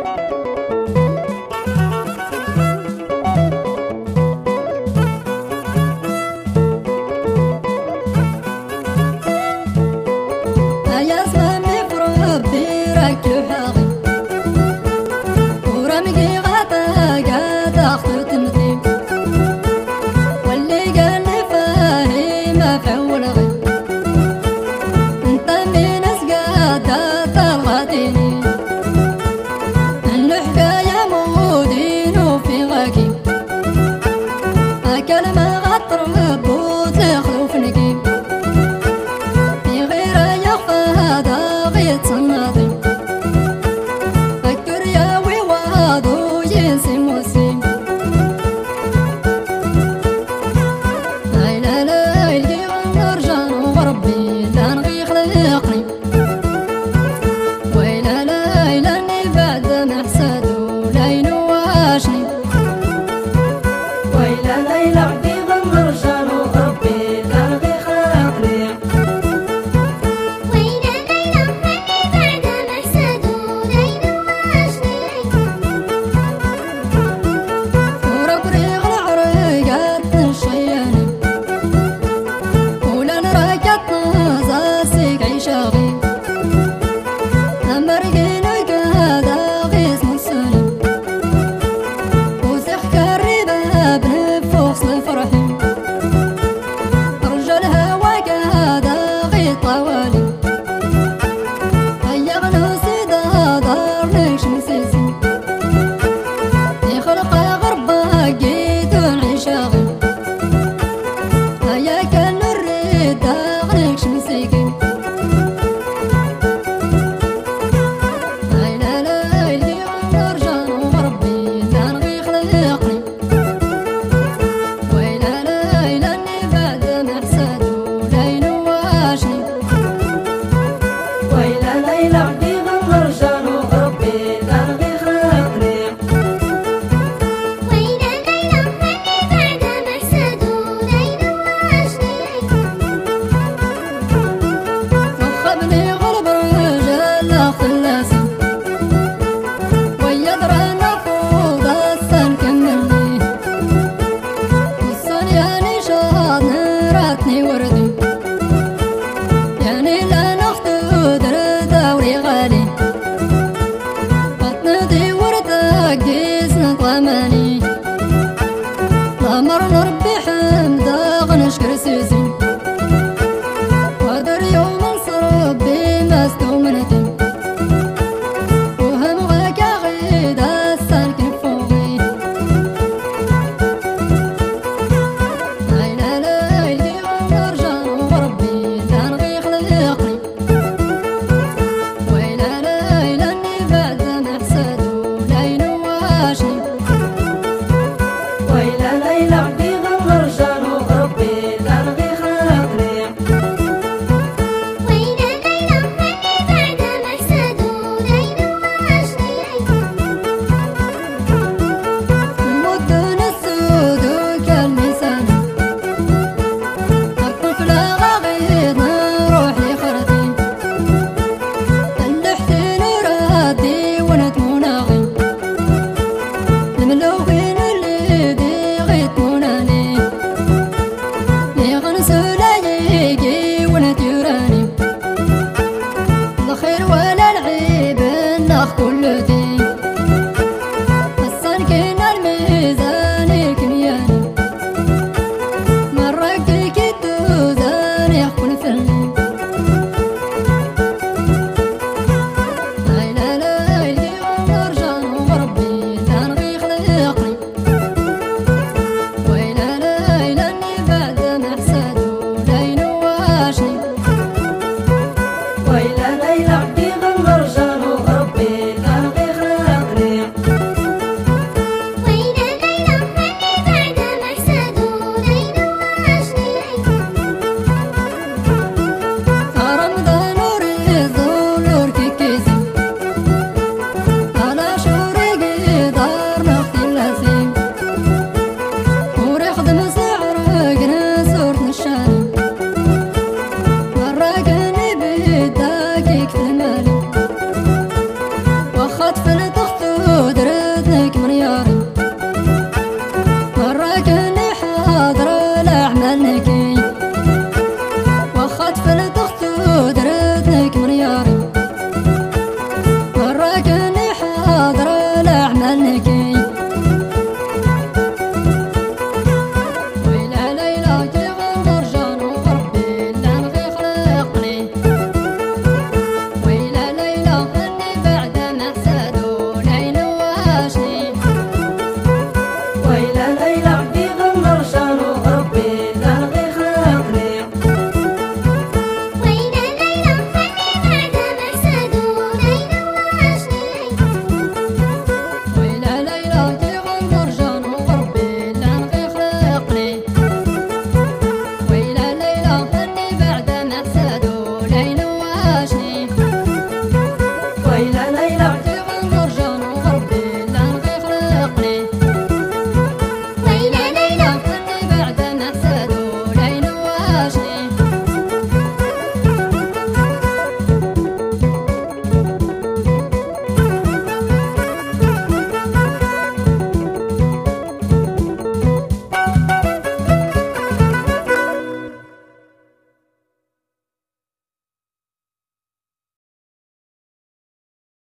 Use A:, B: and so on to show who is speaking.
A: يا سامي فربي راكب حاغي ورمقي غطا اختو تمثيل واللي قال لي فاهم فول غي انت من اسقادا طلعتيني الحكاية مودين وفي غاكي كلمة غطرب وتخلو في نقيب في غير يخفى هذا غيت صناطي فكر يا ويوادو ينسي موسيم لا لا يلقي ونرجع وربي لا نغي خلقني ويلا لا لاني بعد ما حسادو لا ينواشني
B: ويلا ليلى عبدي غنرجع وربي لا نغي خلقني
C: ويلا ليلى هاني بعد ما حسادو لا ينواشني
A: ورقريغ العريقات الشياني ولا نراكت نزاسيك عيشاغي أمرقينا كهذا غيس نساني وسيخ كالربا بنفوخ الفرحي رجال هوا كهذا غيط طوالي هيغنا سيدا دارنيش نسيسي يخلق غربة جيت العشاغي هيا كان الريد دارنيش نسيكي لا لا اللي نرجع وربي لا نغي خلقني ويلا لا لاني بعد ما حسادو لا ينواشني
B: ويلا ليلى عبدي غنرجع وربي لا نغي خلقني
C: ويلا ليلى هاني بعد ما حسادو لا ينواشني
A: وخبني غلب رجال خلاسي ويدرى نفوض السن كملني والصنيا نشاط نراتني وردي يعني لا نخطو دوري غالي بطنتي وردك جيسن طماني الأمر نربي حمدا غنشكر سيسي ودر يوم نصر بمستو منتي وهم غاك غيد السالك فوقي لا لا يلقي ونرجع وربي لا نغي خلقني ويلا لا لاني بعد ما حسادو لا ينواشني
B: ويلا ليلى عبدي غنرجع وربي لا نغي خلقني
C: ويلا ليلى هاني بعد ما حسادو لا ينواشني
A: مدن السود كالميسان أكف لا غيظ نروح لخرتي اللحتي نرادي ونتمناغي الملوغين اللي دي غيت مناني يغنسو لا يجي ونتيراني الخير ولا العيب النخ كل